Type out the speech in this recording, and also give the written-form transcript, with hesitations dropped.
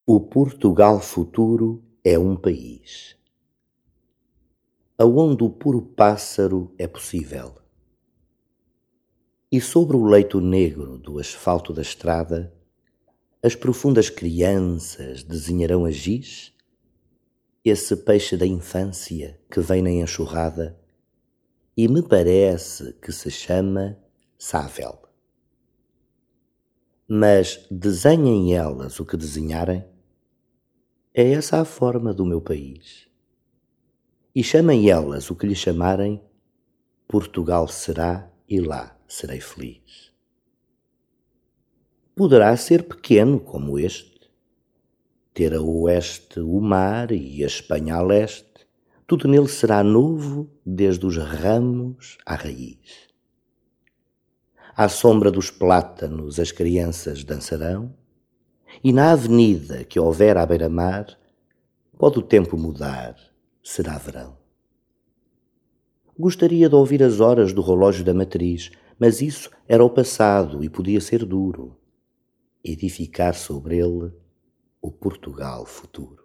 O Portugal futuro é um país, aonde o puro pássaro é possível. E sobre o leito negro do asfalto da estrada, as profundas crianças desenharão a giz, esse peixe da infância que vem na enxurrada e me parece que se chama Sável. Mas desenhem elas o que desenharem, é essa a forma do meu país. E chamem elas o que lhe chamarem, Portugal será e lá serei feliz. Poderá ser pequeno como este, ter a oeste o mar e a Espanha a leste, tudo nele será novo desde os ramos à raiz. À sombra dos plátanos as crianças dançarão, e na avenida que houver à beira-mar, pode o tempo mudar, será verão. Gostaria de ouvir as horas do relógio da matriz, mas isso era o passado e podia ser duro. Edificar sobre ele o Portugal futuro.